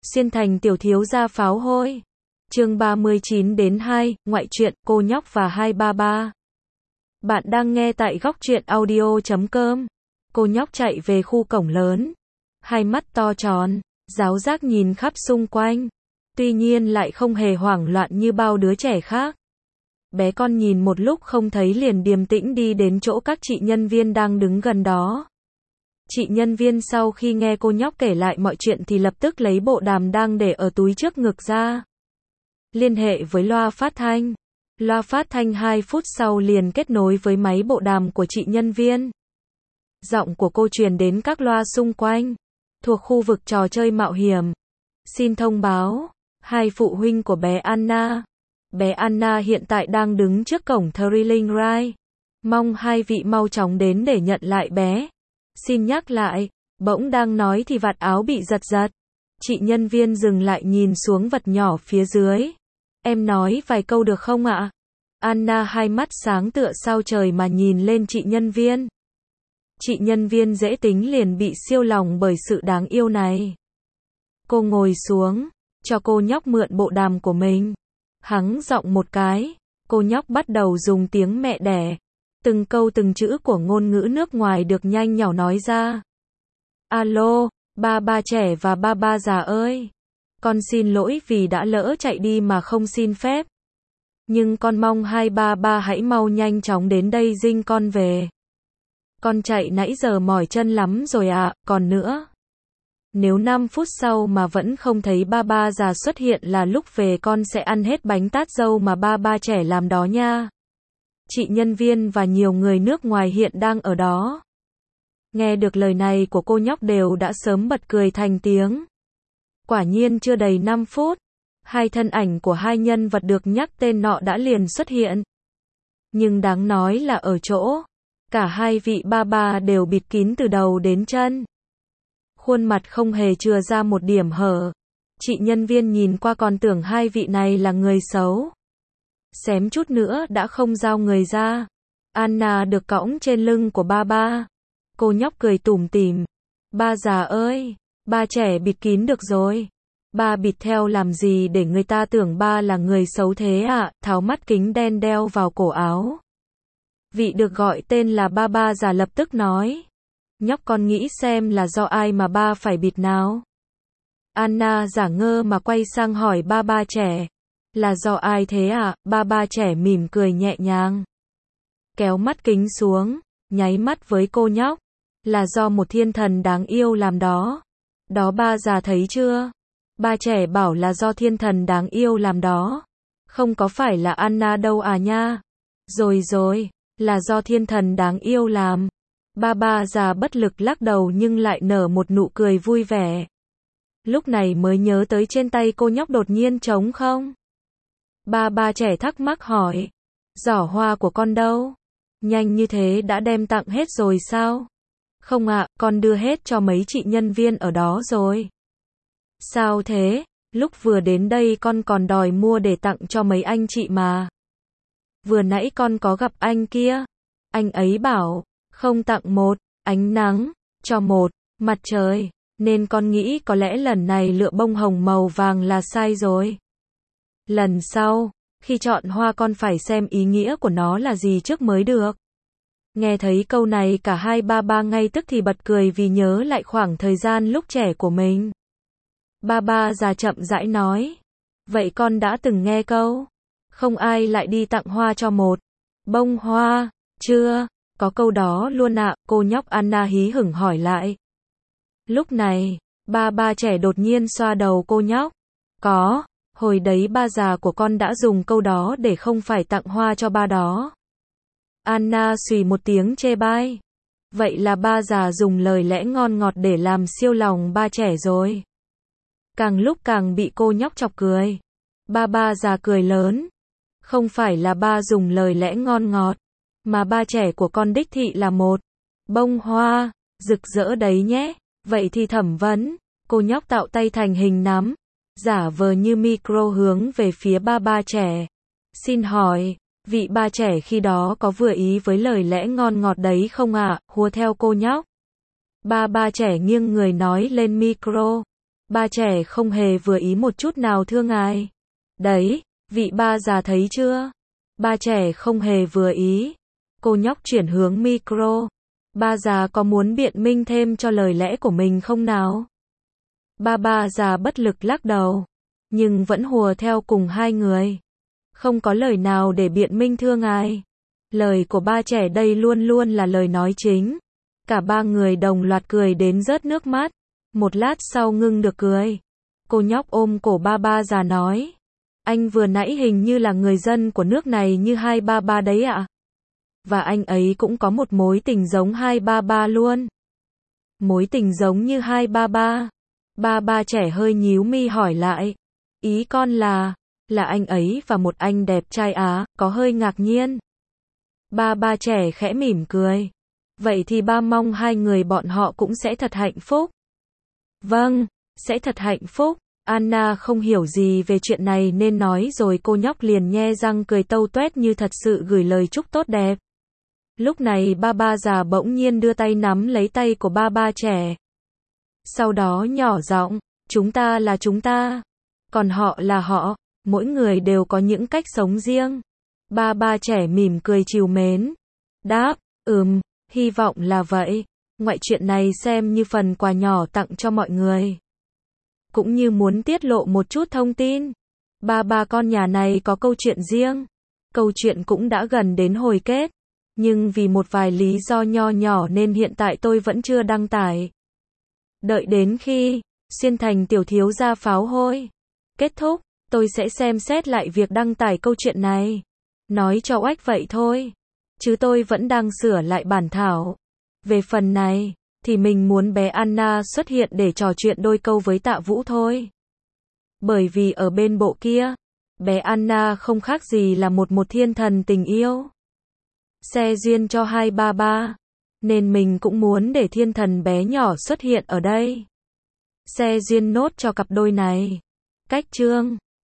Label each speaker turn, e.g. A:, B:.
A: Xuyên thành tiểu thiếu gia pháo hôi. Chương 39-2, ngoại truyện, cô nhóc và 233. Bạn đang nghe tại góc truyện audio.com. Cô nhóc chạy về khu cổng lớn. Hai mắt to tròn, giáo giác nhìn khắp xung quanh. Tuy nhiên lại không hề hoảng loạn như bao đứa trẻ khác. Bé con nhìn một lúc không thấy liền điềm tĩnh đi đến chỗ các chị nhân viên đang đứng gần đó. Chị nhân viên sau khi nghe cô nhóc kể lại mọi chuyện thì lập tức lấy bộ đàm đang để ở túi trước ngực ra. Liên hệ với loa phát thanh. Loa phát thanh 2 phút sau liền kết nối với máy bộ đàm của chị nhân viên. Giọng của cô truyền đến các loa xung quanh. Thuộc khu vực trò chơi mạo hiểm. Xin thông báo, hai phụ huynh của bé Anna. Bé Anna hiện tại đang đứng trước cổng Thrilling Ride. Mong hai vị mau chóng đến để nhận lại bé. Xin nhắc lại, bỗng đang nói thì vạt áo bị giật giật. Chị nhân viên dừng lại nhìn xuống vật nhỏ phía dưới. Em nói vài câu được không ạ? Anna hai mắt sáng tựa sao trời mà nhìn lên chị nhân viên. Chị nhân viên dễ tính liền bị siêu lòng bởi sự đáng yêu này. Cô ngồi xuống, cho cô nhóc mượn bộ đàm của mình. Hắng giọng một cái, cô nhóc bắt đầu dùng tiếng mẹ đẻ. Từng câu từng chữ của ngôn ngữ nước ngoài được nhanh nhỏ nói ra. Alo, ba ba trẻ và ba ba già ơi. Con xin lỗi vì đã lỡ chạy đi mà không xin phép. Nhưng con mong 233 hãy mau nhanh chóng đến đây dinh con về. Con chạy nãy giờ mỏi chân lắm rồi ạ, còn nữa. Nếu 5 phút sau mà vẫn không thấy ba ba già xuất hiện là lúc về con sẽ ăn hết bánh tát dâu mà ba ba trẻ làm đó nha. Chị nhân viên và nhiều người nước ngoài hiện đang ở đó. Nghe được lời này của cô nhóc đều đã sớm bật cười thành tiếng. Quả nhiên chưa đầy 5 phút, hai thân ảnh của hai nhân vật được nhắc tên nọ đã liền xuất hiện. Nhưng đáng nói là ở chỗ, cả hai vị ba ba đều bịt kín từ đầu đến chân. Khuôn mặt không hề chừa ra một điểm hở. Chị nhân viên nhìn qua còn tưởng hai vị này là người xấu. Xém chút nữa đã không giao người ra. Anna được cõng trên lưng của ba ba. Cô nhóc cười tủm tỉm. Ba già ơi, ba trẻ bịt kín được rồi. Ba bịt theo làm gì để người ta tưởng ba là người xấu thế ạ? Tháo mắt kính đen đeo vào cổ áo. Vị được gọi tên là ba ba già lập tức nói. Nhóc con nghĩ xem là do ai mà ba phải bịt nào? Anna giả ngơ mà quay sang hỏi ba ba trẻ. Là do ai thế ạ? Ba ba trẻ mỉm cười nhẹ nhàng. Kéo mắt kính xuống, nháy mắt với cô nhóc. Là do một thiên thần đáng yêu làm đó. Đó ba già thấy chưa? Ba trẻ bảo là do thiên thần đáng yêu làm đó. Không có phải là Anna đâu à nha. Rồi, là do thiên thần đáng yêu làm. Ba ba già bất lực lắc đầu nhưng lại nở một nụ cười vui vẻ. Lúc này mới nhớ tới trên tay cô nhóc đột nhiên trống không? Ba ba trẻ thắc mắc hỏi. Giỏ hoa của con đâu? Nhanh như thế đã đem tặng hết rồi sao? Không ạ, con đưa hết cho mấy chị nhân viên ở đó rồi. Sao thế? Lúc vừa đến đây con còn đòi mua để tặng cho mấy anh chị mà. Vừa nãy con có gặp anh kia. Anh ấy bảo, không tặng một, ánh nắng, cho một, mặt trời. Nên con nghĩ có lẽ lần này lựa bông hồng màu vàng là sai rồi. Lần sau, khi chọn hoa con phải xem ý nghĩa của nó là gì trước mới được. Nghe thấy câu này cả hai ba ba ngay tức thì bật cười vì nhớ lại khoảng thời gian lúc trẻ của mình. Ba ba già chậm rãi nói. Vậy con đã từng nghe câu, không ai lại đi tặng hoa cho một bông hoa, chưa? Có câu đó luôn ạ, cô nhóc Anna hí hửng hỏi lại. Lúc này, ba ba trẻ đột nhiên xoa đầu cô nhóc. Có, hồi đấy ba già của con đã dùng câu đó để không phải tặng hoa cho ba đó. Anna xùy một tiếng chê bai. Vậy là ba già dùng lời lẽ ngon ngọt để làm siêu lòng ba trẻ rồi. Càng lúc càng bị cô nhóc chọc cười. Ba ba già cười lớn. Không phải là ba dùng lời lẽ ngon ngọt, mà ba trẻ của con đích thị là một bông hoa, rực rỡ đấy nhé. Vậy thì thẩm vấn. Cô nhóc tạo tay thành hình nắm, giả vờ như micro hướng về phía ba ba trẻ. Xin hỏi, vị ba trẻ khi đó có vừa ý với lời lẽ ngon ngọt đấy không ạ? Hùa theo cô nhóc. Ba ba trẻ nghiêng người nói lên micro. Ba trẻ không hề vừa ý một chút nào thưa ngài. Đấy, vị ba già thấy chưa? Ba trẻ không hề vừa ý. Cô nhóc chuyển hướng micro. Ba già có muốn biện minh thêm cho lời lẽ của mình không nào? Ba già bất lực lắc đầu, nhưng vẫn hùa theo cùng hai người. Không có lời nào để biện minh thưa ngài. Lời của ba trẻ đây luôn luôn là lời nói chính. Cả ba người đồng loạt cười đến rớt nước mắt. Một lát sau ngưng được cười. Cô nhóc ôm cổ ba già nói. Anh vừa nãy hình như là người dân của nước này như hai ba đấy ạ. Và anh ấy cũng có một mối tình giống hai ba luôn. Mối tình giống như hai ba. Ba trẻ hơi nhíu mi hỏi lại. Ý con là anh ấy và một anh đẹp trai á, có hơi ngạc nhiên. Ba trẻ khẽ mỉm cười. Vậy thì ba mong hai người bọn họ cũng sẽ thật hạnh phúc. Vâng, sẽ thật hạnh phúc. Anna không hiểu gì về chuyện này nên nói rồi cô nhóc liền nhe răng cười tâu tuét như thật sự gửi lời chúc tốt đẹp. Lúc này ba già bỗng nhiên đưa tay nắm lấy tay của ba trẻ. Sau đó nhỏ giọng, chúng ta là chúng ta, còn họ là họ, mỗi người đều có những cách sống riêng. Ba trẻ mỉm cười trìu mến. Đáp, hy vọng là vậy. Ngoại chuyện này xem như phần quà nhỏ tặng cho mọi người. Cũng như muốn tiết lộ một chút thông tin. Ba con nhà này có câu chuyện riêng. Câu chuyện cũng đã gần đến hồi kết. Nhưng vì một vài lý do nho nhỏ nên hiện tại tôi vẫn chưa đăng tải. Đợi đến khi Xuyên Thành tiểu thiếu gia pháo hôi kết thúc, tôi sẽ xem xét lại việc đăng tải câu chuyện này. Nói cho oách vậy thôi. Chứ tôi vẫn đang sửa lại bản thảo. Về phần này, thì mình muốn bé Anna xuất hiện để trò chuyện đôi câu với Tạ Vũ thôi. Bởi vì ở bên bộ kia, bé Anna không khác gì là một thiên thần tình yêu. Xe duyên cho hai ba. Nên mình cũng muốn để thiên thần bé nhỏ xuất hiện ở đây. Xe duyên nốt cho cặp đôi này. Cách chương